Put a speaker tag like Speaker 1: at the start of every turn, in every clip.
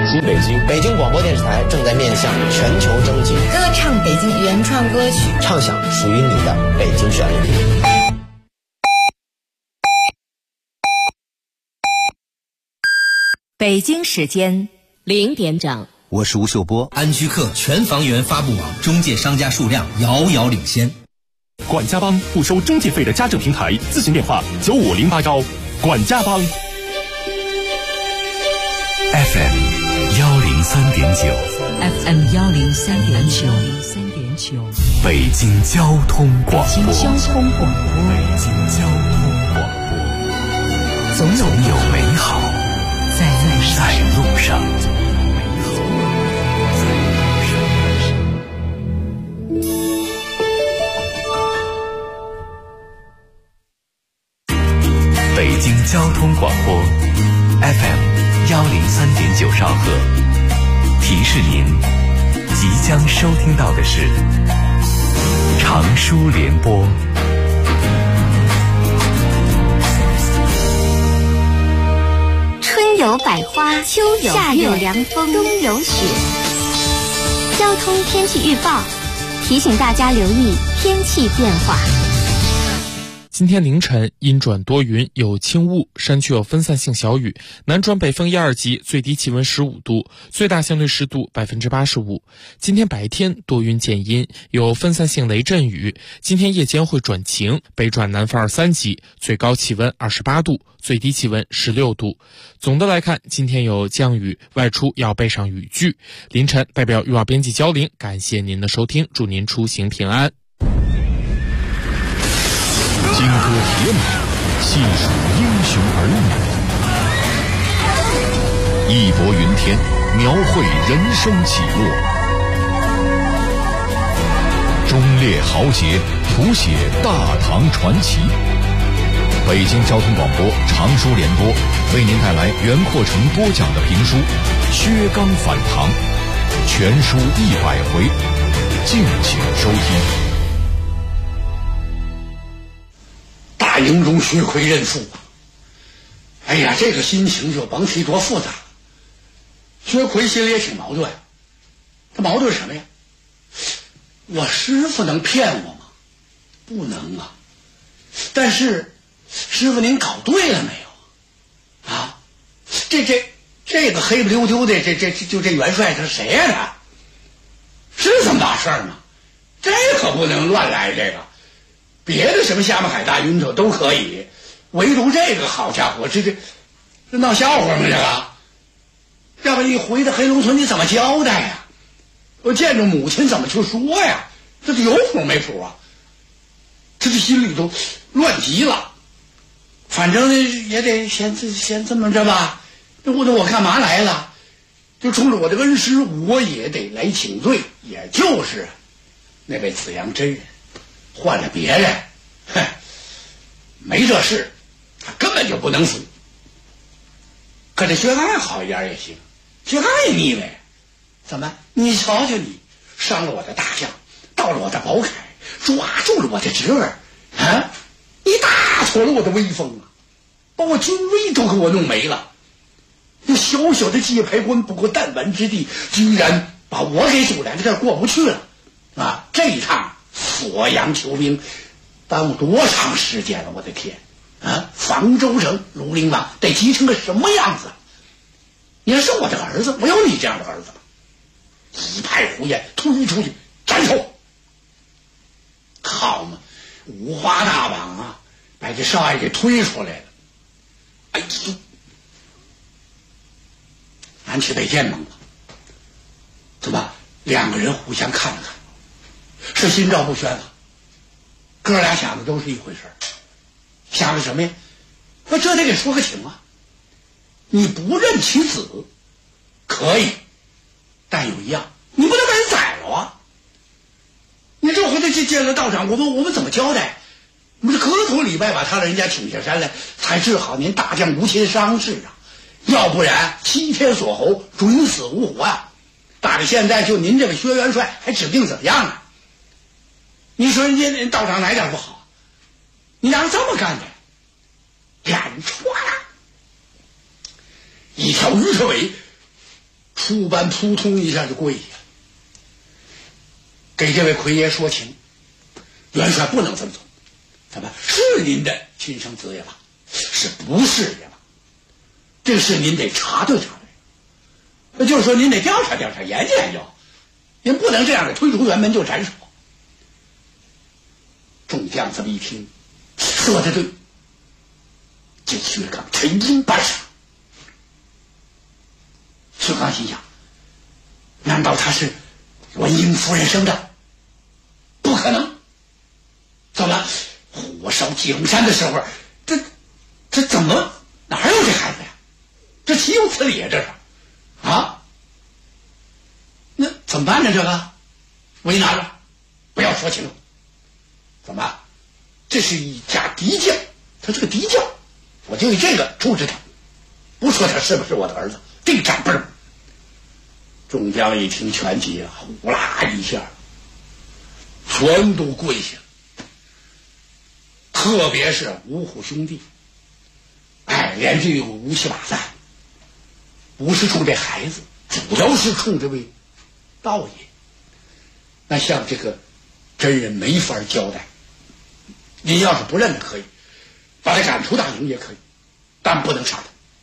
Speaker 1: 北京广播电视台正在面向全球征集
Speaker 2: 歌唱北京原创歌曲，
Speaker 1: 唱响属于你的北京旋律。
Speaker 3: 北京时间0点整，
Speaker 4: 我是吴秀波。
Speaker 5: 安居客全房源发布网中介商家数量遥遥领先。
Speaker 6: 管家帮不收中介费的家政平台，咨询电话95081。管家帮。
Speaker 4: FM
Speaker 3: 103.9 103.9，
Speaker 4: 北京交通广播。总有美好在路上。北京交通广播 FM 103.9兆赫，提示您即将收听到的是长舒联播。
Speaker 7: 春有百花，秋有夏有凉风，冬有雪。交通天气预报提醒大家留意天气变化。
Speaker 8: 今天凌晨阴转多云，有轻雾，山区有分散性小雨，南转北风1、2级，最低气温15度，最大相对湿度85%。今天白天多云见阴，有分散性雷阵雨，今天夜间会转晴，北转南风2、3级，最高气温28度，最低气温16度。总的来看，今天有降雨，外出要备上雨具。凌晨代表预报编辑焦玲，感谢您的收听，祝您出行平安。
Speaker 6: 金戈铁马，细数英雄儿女，义薄云天，描绘人生起落，忠烈豪杰，谱写大唐传奇。北京交通广播长舒联播为您带来袁阔成播讲的评书《薛刚反唐》，全书100回，敬请收听。
Speaker 9: 大营中薛奎认输，哎呀，这个心情就甭提多复杂。薛奎心里也挺矛盾，他矛盾什么呀？我师傅能骗我吗？不能啊。但是师傅您搞对了没有啊？这个黑不溜丢的这元帅他谁呀他？是这么大事儿吗？这可不能乱来，这个别的什么厦门海大晕头都可以，唯独这个好家伙，这闹笑话吗？这个，要不你回到黑龙村你怎么交代呀？我见着母亲怎么去说呀？这有谱没谱啊？这心里都乱极了。反正也得先这么着吧。我干嘛来了？就冲着我的恩师，我也得来请罪，也就是那位紫阳真人。换了别人，没这事，他根本就不能死。可这薛刚好一点也行，薛刚也腻歪。怎么？你瞧瞧你，伤了我的大将，盗了我的宝铠，抓住了我的侄儿，啊！你打挫了我的威风啊，把我军威都给我弄没了。这小小的界牌关，不过弹丸之地，居然把我给阻拦在这儿过不去了啊！这一趟锁阳求兵，耽误多长时间了？我的天啊！房州城庐陵王得急成个什么样子？你要是我的儿子，我有你这样的儿子吗？一派胡言，推出去斩首！好嘛，五花大绑啊，把这少爷给推出来了。哎呦，俺去北见懵了。怎么？两个人互相看了看。是心照不宣了，哥俩想的都是一回事儿，想的什么呀？那这得给说个情啊！你不认其子可以，但有一样，你不能把人宰了啊！你这回头去见了道长，我们怎么交代？我们是磕头礼拜把他老人家请下山来，才治好您大将无情伤势啊！要不然7天锁喉，准死无活啊！打着现在就您这位薛元帅还指定怎么样啊？你说人家道长哪点不好？你哪有这么干的？俩人歘啦，一条鱼头尾书班扑通一下就跪下，给这位魁爷说情，元帅不能这么做，怎么是您的亲生子也罢，是不是也罢，这个事您得查对查对，那就是说您得调查调查，研究研究，您不能这样的推出辕门就斩首。众将这么一听，说的对，这薛刚真应办杀。薛刚心想，难道他是文英夫人生的？不可能！怎么火烧鸡笼山的时候，这怎么哪有这孩子呀？这岂有此理啊！这是啊？那怎么办呢？这个为难了，不要说清楚。怎么？这是一家敌将，他是个敌将，我就以这个处置他，不说他是不是我的儿子，定斩不容。众将一听全急啊，呼啦一下全都跪下，特别是五虎兄弟，连这个吴七八三，不是冲这孩子，主要是冲这位道爷。那像这个真人没法交代，您要是不认可以把他赶出大营也可以，但不能杀他。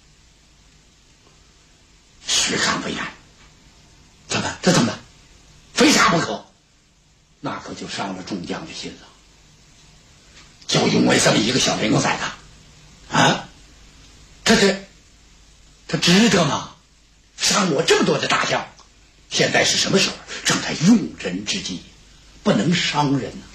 Speaker 9: 薛刚为难，这怎么办？非杀不可，那可就伤了众将的心了。就因为这么一个小人狗崽子啊，他值得吗？伤我这么多的大将，现在是什么时候？正在用人之际，不能伤人啊。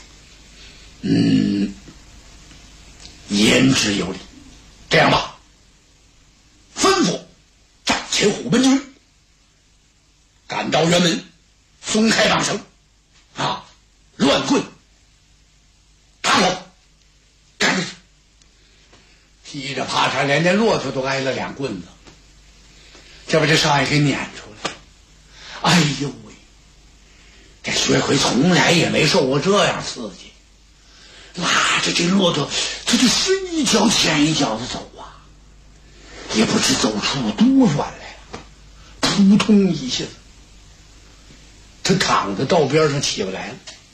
Speaker 9: 言之有理。这样吧，吩咐战前虎门军赶到辕门，松开绑绳啊，乱棍打我，赶出去。噼里啪嚓，连骆驼都挨了2棍子，这把这少爷给撵出来。哎呦喂，这薛奎从来也没受过这样刺激，拉着这骆驼，他就是一脚前一脚的走啊，也不知走出多远来了，扑通一下子，他躺在道边上起不来了。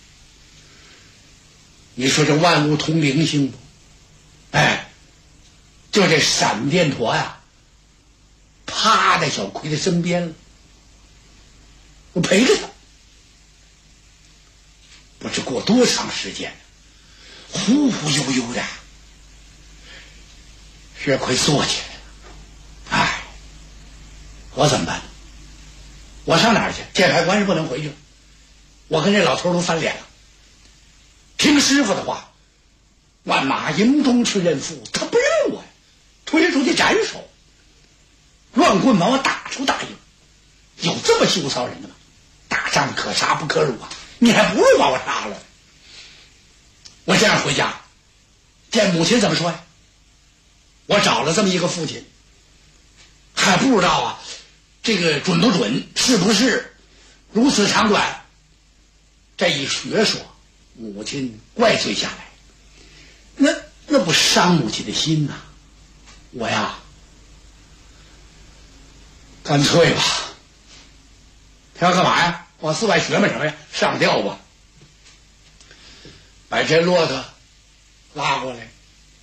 Speaker 9: 你说这万物通灵性不？就这闪电驼呀，趴在小奎的身边了，我陪着他。不知过多长时间，忽忽悠悠的，薛奎坐起来了。我怎么办？我上哪儿去？界牌关是不能回去了，我跟这老头都翻脸了。听师傅的话，万马营中去认父，他不认我呀，推出去斩首，乱棍把我打出大营。有这么羞臊人的吗？打仗可杀不可辱啊，你还不如把我杀了。我这样回家见母亲怎么说呀？我找了这么一个父亲，还不知道啊，这个准不准，是不是如此长短。这一学说，母亲怪罪下来，那不伤母亲的心呐。我呀，干脆吧，他要干嘛呀？往寺外学嘛什么呀？上吊吧。把这骆驼拉过来，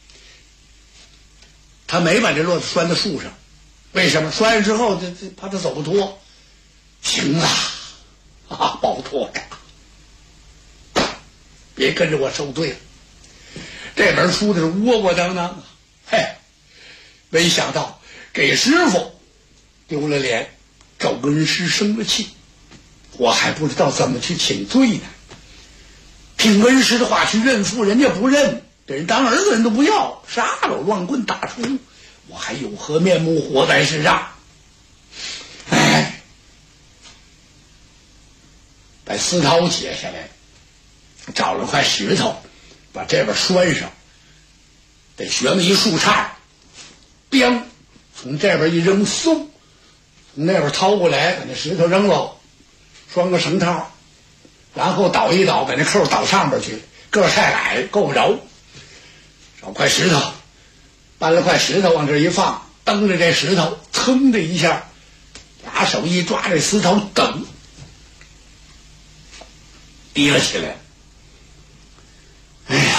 Speaker 9: 他没把这骆驼拴在树上，为什么？拴上之后这怕他走不脱。行了保脱呀，别跟着我受罪了。这门出的是窝窝当当啊，没想到给师傅丢了脸，找恩师生了气，我还不知道怎么去请罪呢。听恩师的话去认父，人家不认，给人当儿子人都不要，杀了乱棍打出，我还有何面目活在世上？把丝绦解下来，找了块石头，把这边拴上，得学么一树杈，彪，从这边一扔，嗖，从那边掏过来，把那石头扔喽，拴个绳套，然后倒一倒，把那扣倒上边去，个太矮够不着，找块石头，搬了块石头往这一放，蹬着这石头，噌的一下俩手一抓这石头，噔，提了起来。哎呀，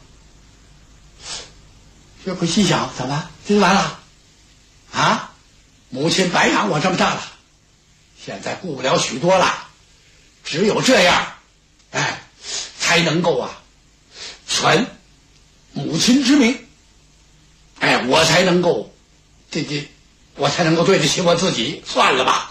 Speaker 9: 薛奎心想，怎么这就完了？啊，母亲白养我这么大了，现在顾不了许多了，只有这样，哎，才能够啊，全母亲之名，哎，我才能够，我才能够对得起我自己。算了吧，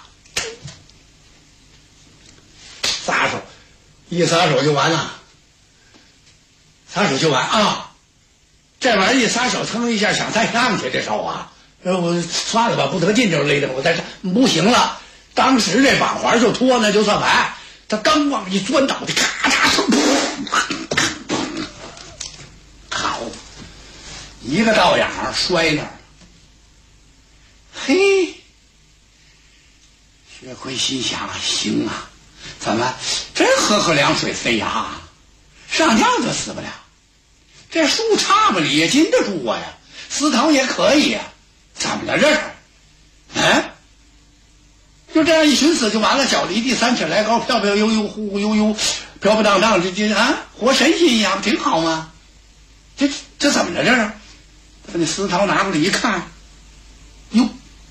Speaker 9: 撒手，一撒手就完了，撒手就完啊！这玩意儿一撒手，腾一下想再上去，这手啊，我算了吧，不得劲就勒着我，但是不行了。当时这绑环就脱，那就算完。他刚往一钻倒地，咔嚓，好，一个倒影摔那儿了。嘿，薛奎心想，行啊，怎么真喝凉水塞牙，上吊就死不了。这树杈子里也禁得住我呀，石头也可以呀，怎么了这是？嗯，就这样一寻死就完了，脚离地3尺来高，飘飘悠悠，忽忽悠悠，飘飘荡荡，这啊，活神仙一样，挺好吗？这怎么了这是？把那石头拿过来一看，哟，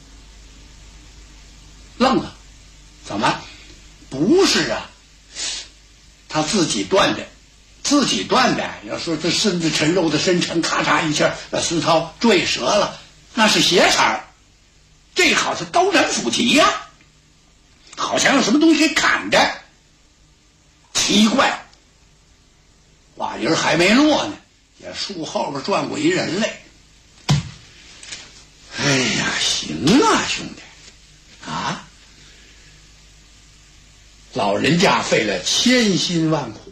Speaker 9: 愣了，怎么？不是啊，他自己断的。要说这身子沉肉的深沉，咔嚓一下把石头坠折了，那是斜茬，这好是刀斩斧棘呀，好像有什么东西给砍的。奇怪，话音还没落呢，也树后边转过一人来。哎呀，行啊，兄弟啊，老人家费了千辛万苦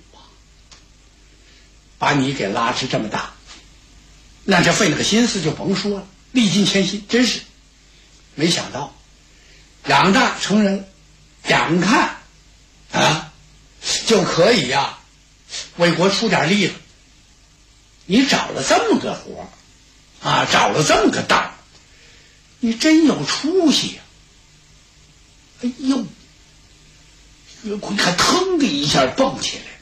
Speaker 9: 把你给拉至这么大，那这费了个心思就甭说了，历尽千辛，真是没想到养大成人，眼看啊就可以呀为国出点力了。你找了这么个活啊，找了这么个当，你真有出息呀！哎呦，岳坤看腾的一下蹦起来，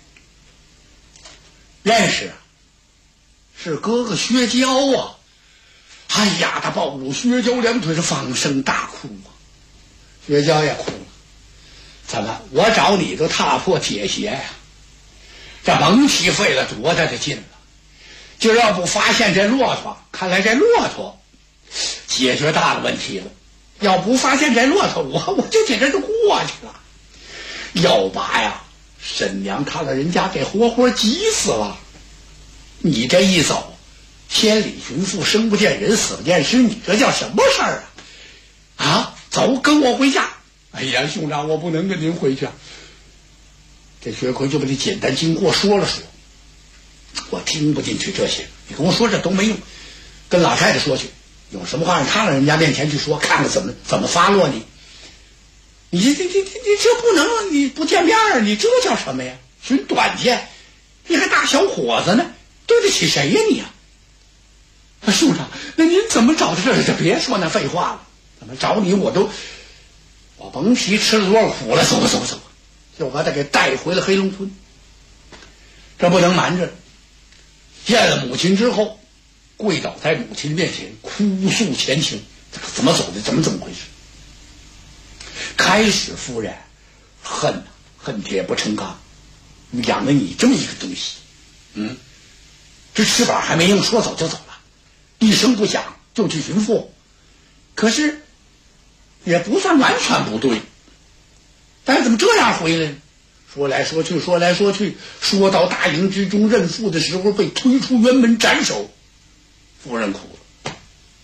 Speaker 9: 认识啊，是哥哥薛娇啊！哎呀，他抱住薛娇两腿是放声大哭啊，薛娇也哭了。怎么，我找你都踏破铁鞋呀？这甭提费了多大的劲了。就要不发现这骆驼，看来这骆驼解决大的问题了。要不发现这骆驼，我就简直就过去了。要把呀，沈娘看了人家给活活急死了。你这一走，千里寻父，生不见人，死不见尸，你这叫什么事儿啊？啊，走，跟我回家。哎呀，兄长，我不能跟您回去啊。这薛奎就把这简单经过说了说。我听不进去这些，你跟我说这都没用，跟老太太说去，有什么话让他让人家面前去说，看看怎么发落你。你这不能，你不见面你这叫什么呀？寻短见，你还大小伙子呢，对得起谁呀你呀？署长，那您怎么找到这儿？就别说那废话了，怎么找你我甭提吃了多少苦了，走吧，就把他给带回了黑龙村。这不能瞒着，见了母亲之后，跪倒在母亲面前哭诉前情，怎么走的，怎么回事？开始夫人恨铁不成钢，养了你这么一个东西，这翅膀还没硬，说走就走了，一声不响就去寻父，可是也不算完全不对，但是怎么这样回来呢？说来说去，说到大营之中认父的时候，被推出辕门斩首，夫人哭了，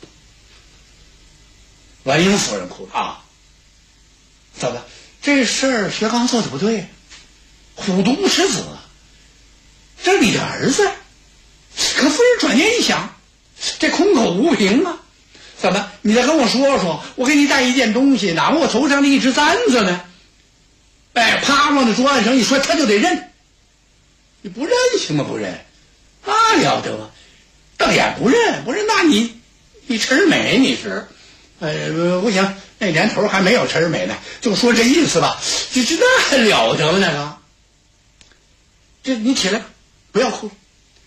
Speaker 9: 婉英夫人哭了啊！怎么这事儿薛刚做的不对？虎毒不食子，这是你的儿子。可夫人转念一想，这空口无凭啊！怎么你再跟我说，我给你带一件东西，哪怕我头上的一只簪子呢？哎，啪往那桌案上一摔，他就得认。你不认行吗？不认，那了得吗？瞪眼不认，那你陈美你是，不行， 那年头还没有陈世美呢，就说这意思吧，这那还了得吗？那个，这你起来吧，不要哭。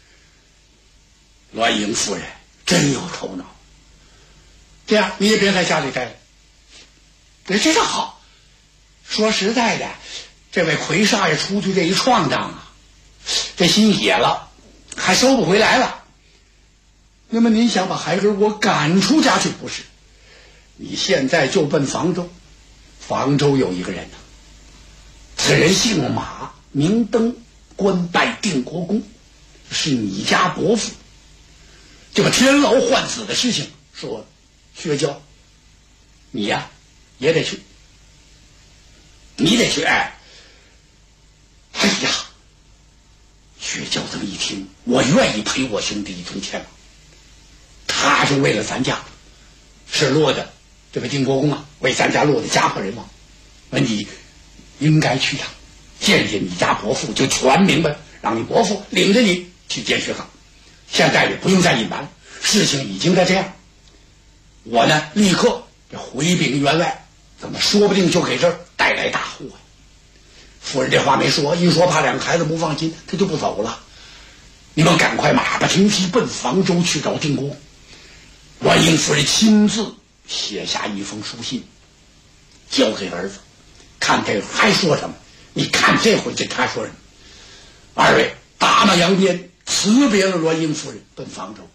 Speaker 9: 栾英夫人真有头脑，这样你也别在家里待了。这是好。说实在的，这位奎少爷出去这一闯荡啊，这心野了，还收不回来了。那么您想把孩儿给我赶出家去不是？你现在就奔房州，房州有一个人呢，此人姓马，名登，官拜定国公，是你家伯父。这个天牢换子的事情说薛娇，你呀也得去，你得去。哎呀，薛娇这么一听，我愿意陪我兄弟一同前往。他就为了咱家是落的这个定国公啊，为咱家落的家破人亡。那你应该去呀，见见你家伯父，就全明白，让你伯父领着你去见薛刚。现在也不用再隐瞒了，事情已经在这样。我呢，立刻这回禀员外，怎么说不定就给这儿带来大祸。夫人这话没说，一说怕两个孩子不放心，他就不走了。你们赶快马不停蹄奔房州去找定国。栾英夫人亲自写下一封书信，交给儿子，看他还说什么。你看这回这他说什么？二位打马扬鞭，辞别了栾英夫人，奔房州。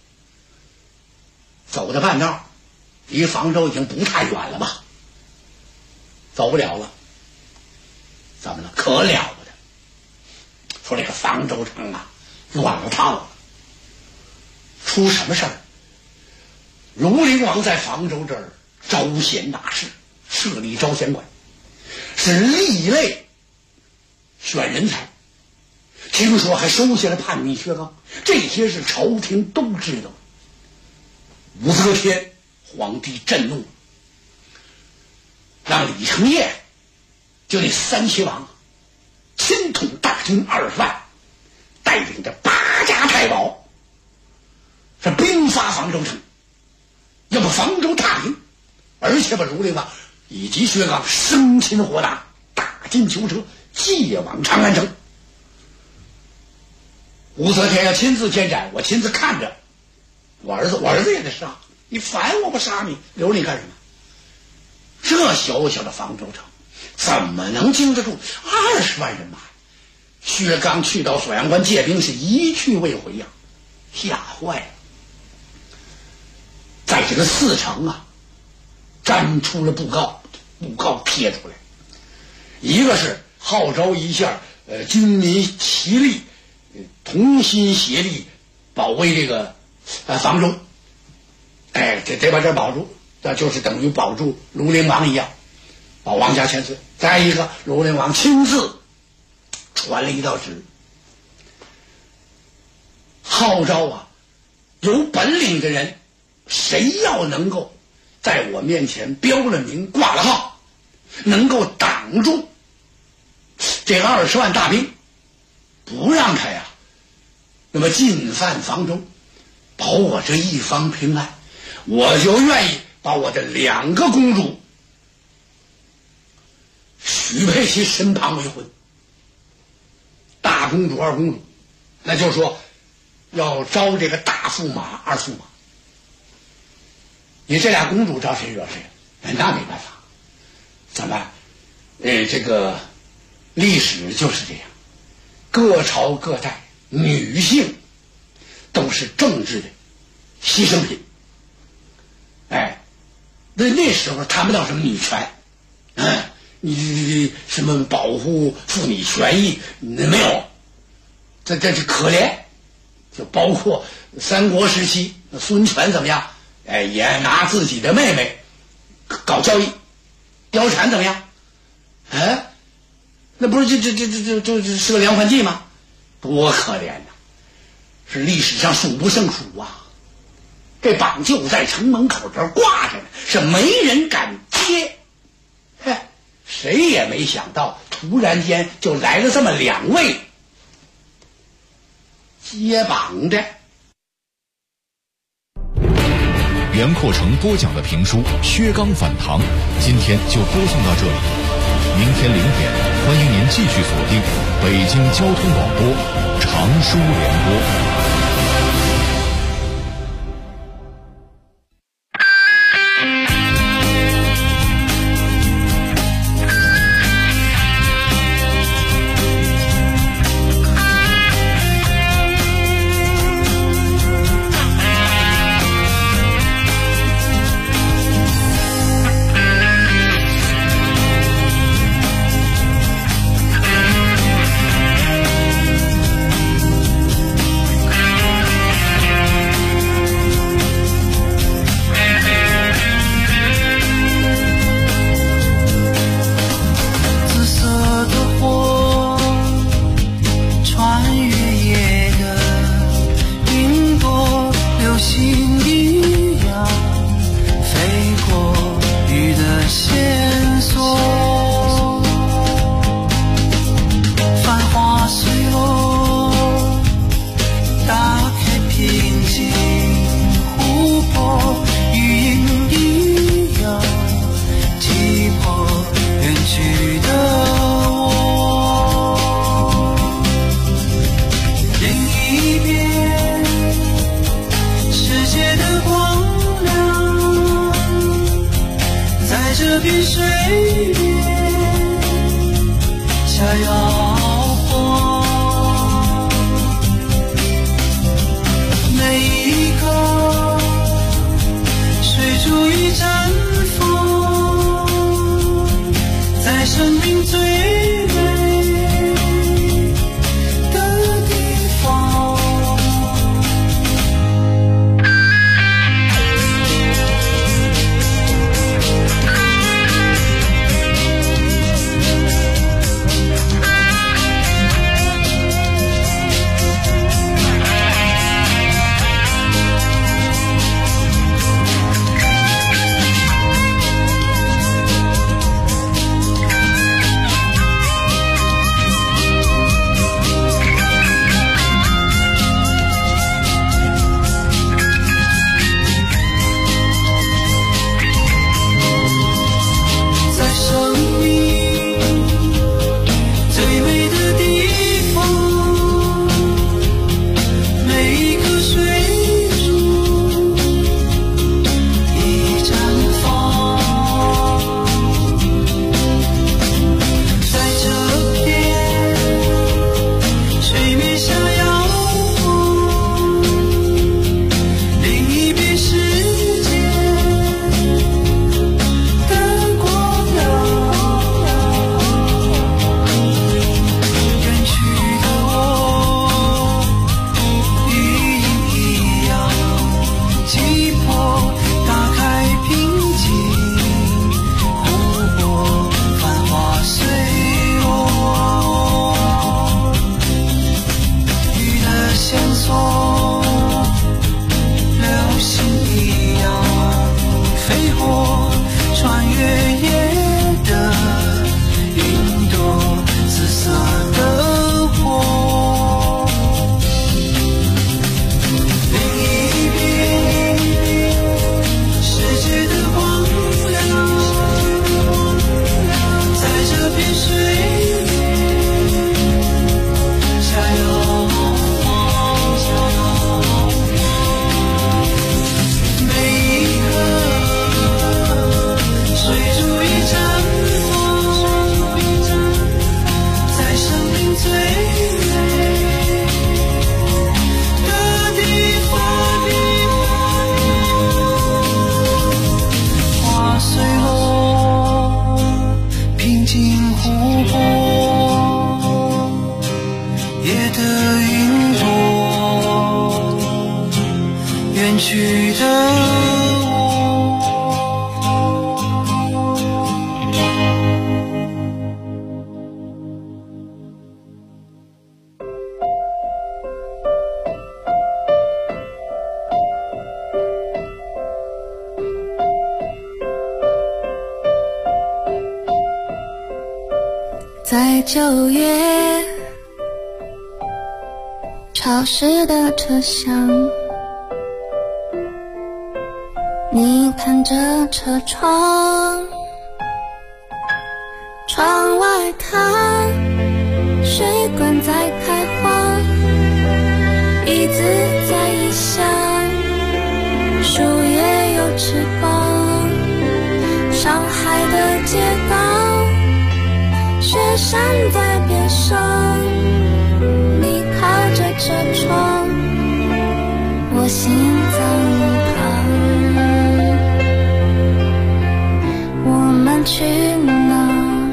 Speaker 9: 走到半道，离房州已经不太远了吧？走不了了。怎么了？可了不得！说这个房州城啊，乱了套了。出什么事儿？庐陵王在房州这儿招贤纳士，设立招贤馆，是异类选人才。听说还收下了叛逆薛刚，这些是朝廷都知道。武则天皇帝震怒，让李成业就那三齐王亲统大军20万，带领着8家太保，是兵发房州城，要把房州踏平，而且把庐陵王以及薛刚生擒活打，打进囚车，借往长安城。武则天要亲自监斩，我亲自看着。我儿子也得杀，你烦我不杀你，留你干什么？这小小的房州城怎么能经得住20万人马？薛刚去到锁阳关借兵是一去未回呀，吓坏了。在这个4城啊，粘出了布告贴出来，一个是号召一下军民齐力，同心协力保卫这个房州，得把这保住，那就是等于保住庐陵王一样，保王家千岁。再一个，庐陵王亲自传了一道旨，号召啊，有本领的人，谁要能够在我面前标了名挂了号，能够挡住这20万大兵，不让他呀那么进犯房州，保我这一方平安，我就愿意把我的2个公主许配其身旁为婚。大公主2公主，那就是说要招这个大驸马2驸马。你这俩公主招谁惹谁？那没办法。怎么这个历史就是这样，各朝各代女性都是政治的牺牲品。那时候谈不到什么女权，你什么保护妇女权益没有，这是可怜。就包括三国时期孙权怎么样，也拿自己的妹妹搞交易貂蝉怎么样，那不是就是个连环计吗？多可怜呐，是历史上数不胜数啊。这榜就在城门口这儿挂着呢，是没人敢接。谁也没想到，突然间就来了这么2位接榜的。
Speaker 6: 袁阔成播讲的评书《薛刚反唐》，今天就播送到这里。明天0点，欢迎您继续锁定北京交通广播常书联播。
Speaker 10: 在9月潮湿的车厢，
Speaker 2: 你看着车窗，窗外它水管在开花，椅子在异乡，树叶有翅膀，上海的街道，雪山在边上，你靠着车窗，我心脏旁，我们去哪？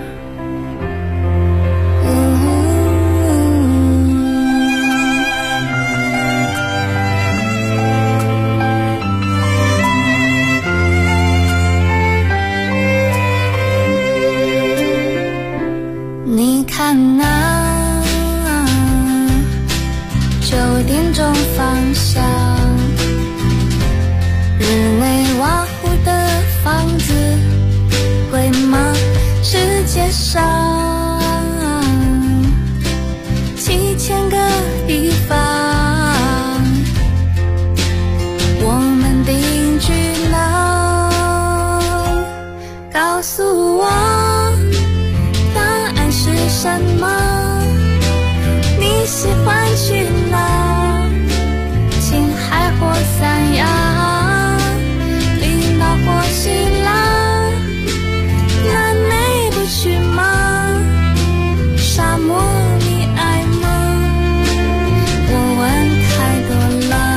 Speaker 2: 你看那9点钟方向，日内瓦湖的房子贵吗？世界上7000个地方，我们定居哪？告诉我答案是什么？你喜欢去哪？青海或三亚，冰岛或希腊，南美不去吗？沙漠你爱吗？我问太多了。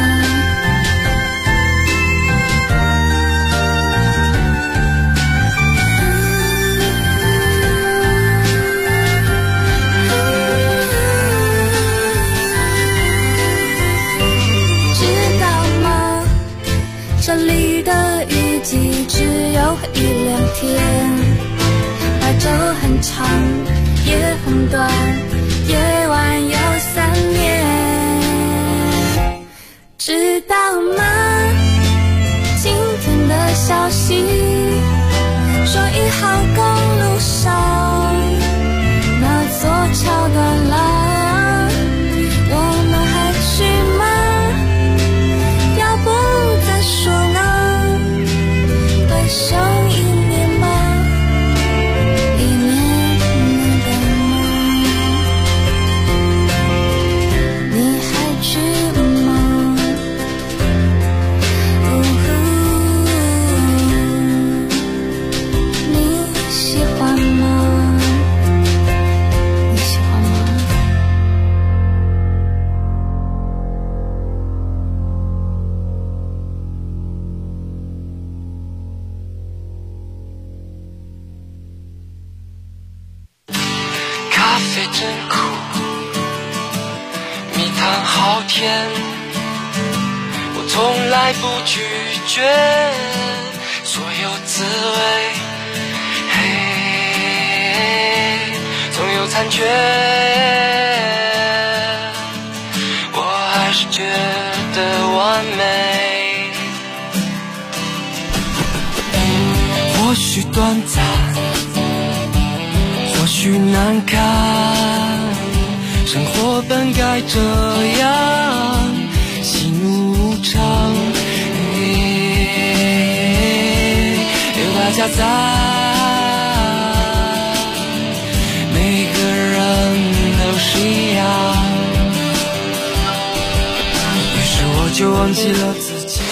Speaker 2: 知道吗？这里的雨季只有1-2天，白昼很长，夜很短，夜晚有3年。知道吗？今天的消息说1号公路上那座桥断了，我们还去吗？要不再说呢？会剩1年吗？1年你等吗？你还去吗？你喜欢吗？你喜欢吗？
Speaker 10: 咖啡真苦，蜜糖好甜，我从来不拒绝所有滋味，嘿，总有残缺，我还是觉得完美，或许短暂，或许难看，生活本该这样，喜怒无常，有大家在，每个人都是一样，于是我就忘记了自己。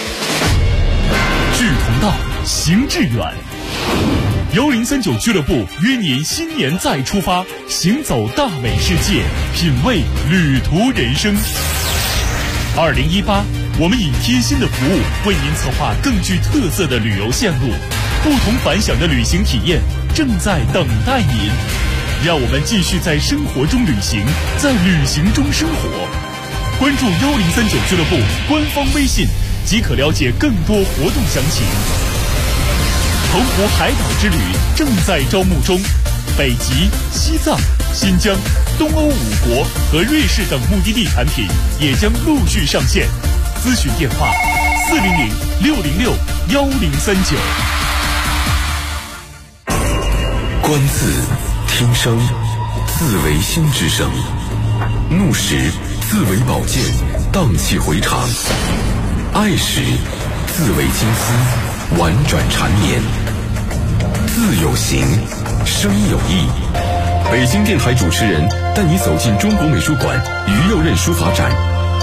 Speaker 6: 志同道，行致远。1039俱乐部约您新年再出发，行走大美世界，品味旅途人生。2018，我们以贴心的服务为您策划更具特色的旅游线路，不同凡响的旅行体验正在等待您。让我们继续在生活中旅行，在旅行中生活。关注1039俱乐部官方微信，即可了解更多活动详情。澎湖海岛之旅正在招募中，北极、西藏、新疆、东欧5国和瑞士等目的地产品也将陆续上线。咨询电话400-606-1039。
Speaker 4: 观字听声，字为心之声；怒时字为宝剑，荡气回肠；爱时
Speaker 11: 字尾青丝，婉转缠绵。字有形，声有意。北京电台主持人带你走进中国美术馆于右任书法展，